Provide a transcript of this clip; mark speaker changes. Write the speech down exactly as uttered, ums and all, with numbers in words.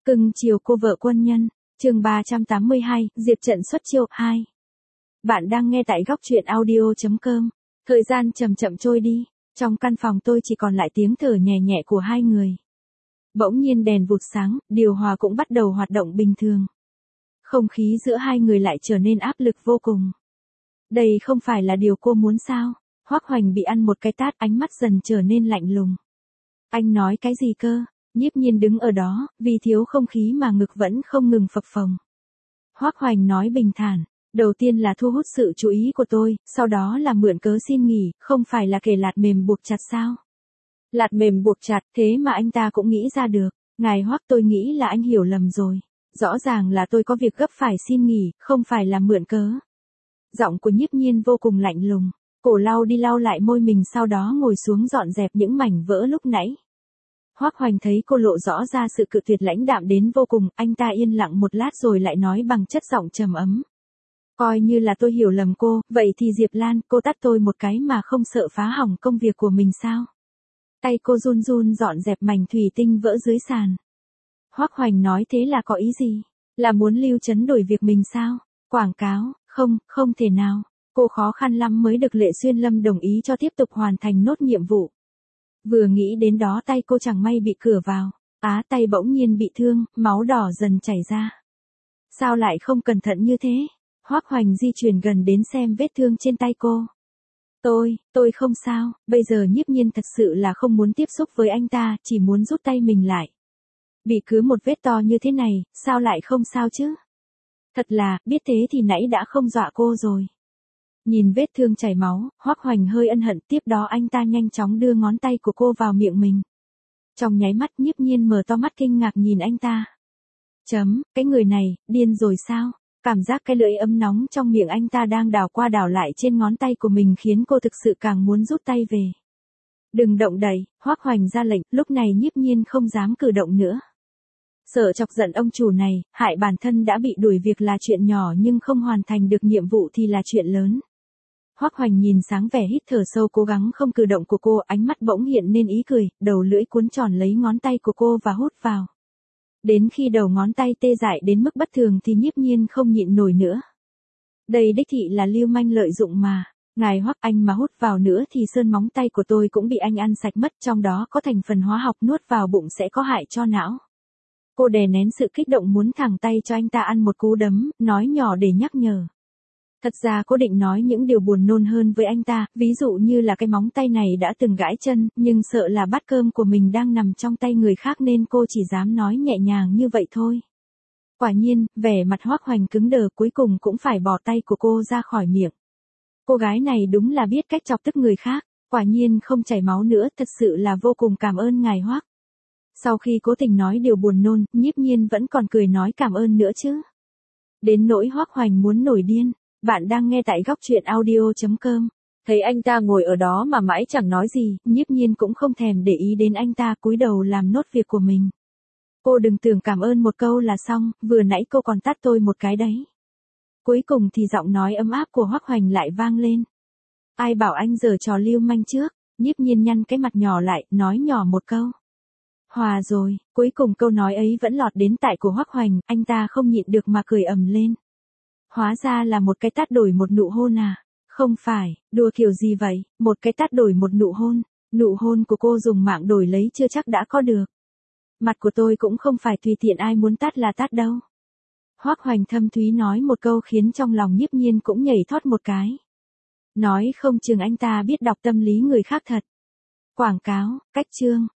Speaker 1: Cưng chiều cô vợ quân nhân, chương ba trăm tám mươi hai, Diệp trận xuất chiêu hai. Bạn đang nghe tại góc truyện audio chấm com. Thời gian chậm chậm trôi đi, trong căn phòng tôi chỉ còn lại tiếng thở nhẹ nhẹ của hai người. Bỗng nhiên đèn vụt sáng, điều hòa cũng bắt đầu hoạt động bình thường. Không khí giữa hai người lại trở nên áp lực vô cùng. Đây không phải là điều cô muốn sao? Hoắc Hoành bị ăn một cái tát, ánh mắt dần trở nên lạnh lùng. Anh nói cái gì cơ? Nhiếp Nhiên đứng ở đó, vì thiếu không khí mà ngực vẫn không ngừng phập phồng. Hoắc Hoành nói bình thản, đầu tiên là thu hút sự chú ý của tôi, sau đó là mượn cớ xin nghỉ, không phải là kể lạt mềm buộc chặt sao? Lạt mềm buộc chặt, thế mà anh ta cũng nghĩ ra được. Ngài Hoắc, tôi nghĩ là anh hiểu lầm rồi. Rõ ràng là tôi có việc gấp phải xin nghỉ, không phải là mượn cớ. Giọng của Nhiếp Nhiên vô cùng lạnh lùng, cổ lau đi lau lại môi mình, sau đó ngồi xuống dọn dẹp những mảnh vỡ lúc nãy. Hoắc Hoành thấy cô lộ rõ ra sự cự tuyệt lãnh đạm đến vô cùng, anh ta yên lặng một lát rồi lại nói bằng chất giọng trầm ấm. Coi như là tôi hiểu lầm cô, vậy thì Diệp Lan, cô tát tôi một cái mà không sợ phá hỏng công việc của mình sao? Tay cô run run dọn dẹp mảnh thủy tinh vỡ dưới sàn. Hoắc Hoành nói thế là có ý gì? Là muốn Lưu Trấn đổi việc mình sao? Quảng cáo, không, không thể nào. Cô khó khăn lắm mới được Lệ Xuyên Lâm đồng ý cho tiếp tục hoàn thành nốt nhiệm vụ. Vừa nghĩ đến đó tay cô chẳng may bị cửa vào. Á, tay bỗng nhiên bị thương, máu đỏ dần chảy ra. Sao lại không cẩn thận như thế? Hoắc Hoành di chuyển gần đến xem vết thương trên tay cô. Tôi, tôi không sao, bây giờ Nhiếp Nhiên thật sự là không muốn tiếp xúc với anh ta, chỉ muốn rút tay mình lại. Bị cứ một vết to như thế này, sao lại không sao chứ? Thật là, biết thế thì nãy đã không dọa cô rồi. Nhìn vết thương chảy máu, Hoắc Hoành hơi ân hận, tiếp đó anh ta nhanh chóng đưa ngón tay của cô vào miệng mình. Trong nháy mắt Nhiếp Nhiên mở to mắt kinh ngạc nhìn anh ta. Chấm, cái người này, điên rồi sao? Cảm giác cái lưỡi ấm nóng trong miệng anh ta đang đảo qua đảo lại trên ngón tay của mình khiến cô thực sự càng muốn rút tay về. Đừng động đậy, Hoắc Hoành ra lệnh, lúc này Nhiếp Nhiên không dám cử động nữa. Sợ chọc giận ông chủ này, hại bản thân đã bị đuổi việc là chuyện nhỏ nhưng không hoàn thành được nhiệm vụ thì là chuyện lớn. Hoắc Hoành nhìn sáng vẻ hít thở sâu cố gắng không cử động của cô, ánh mắt bỗng hiện nên ý cười, đầu lưỡi cuốn tròn lấy ngón tay của cô và hút vào. Đến khi đầu ngón tay tê dại đến mức bất thường thì Nhiếp Nhiên không nhịn nổi nữa. Đây đích thị là lưu manh lợi dụng mà. Ngài Hoắc, anh mà hút vào nữa thì sơn móng tay của tôi cũng bị anh ăn sạch mất, trong đó có thành phần hóa học nuốt vào bụng sẽ có hại cho não. Cô đè nén sự kích động muốn thẳng tay cho anh ta ăn một cú đấm, nói nhỏ để nhắc nhở. Thật ra cô định nói những điều buồn nôn hơn với anh ta, ví dụ như là cái móng tay này đã từng gãi chân, nhưng sợ là bát cơm của mình đang nằm trong tay người khác nên cô chỉ dám nói nhẹ nhàng như vậy thôi. Quả nhiên, vẻ mặt Hoắc Hoành cứng đờ, cuối cùng cũng phải bỏ tay của cô ra khỏi miệng. Cô gái này đúng là biết cách chọc tức người khác, quả nhiên không chảy máu nữa, thật sự là vô cùng cảm ơn ngài Hoắc. Sau khi cố tình nói điều buồn nôn, Nhiếp Nhiên vẫn còn cười nói cảm ơn nữa chứ. Đến nỗi Hoắc Hoành muốn nổi điên. Bạn đang nghe tại góc truyện audio chấm com. Thấy anh ta ngồi ở đó mà mãi chẳng nói gì, Nhiếp Nhiên cũng không thèm để ý đến anh ta, cúi đầu làm nốt việc của mình. Cô đừng tưởng cảm ơn một câu là xong, vừa nãy cô còn tát tôi một cái đấy. Cuối cùng thì giọng nói ấm áp của Hoắc Hoành lại vang lên. Ai bảo anh giở trò lưu manh trước? Nhiếp Nhiên nhăn cái mặt nhỏ lại, nói nhỏ một câu. Hòa rồi, cuối cùng câu nói ấy vẫn lọt đến tai của Hoắc Hoành, anh ta không nhịn được mà cười ầm lên. Hóa ra là một cái tát đổi một nụ hôn à? Không phải, đùa kiểu gì vậy, một cái tát đổi một nụ hôn, nụ hôn của cô dùng mạng đổi lấy chưa chắc đã có được. Mặt của tôi cũng không phải tùy tiện ai muốn tát là tát đâu. Hoắc Hoành thâm thúy nói một câu khiến trong lòng Nhiếp Nhiên cũng nhảy thoát một cái. Nói không chừng anh ta biết đọc tâm lý người khác thật. Quảng cáo, cách chương.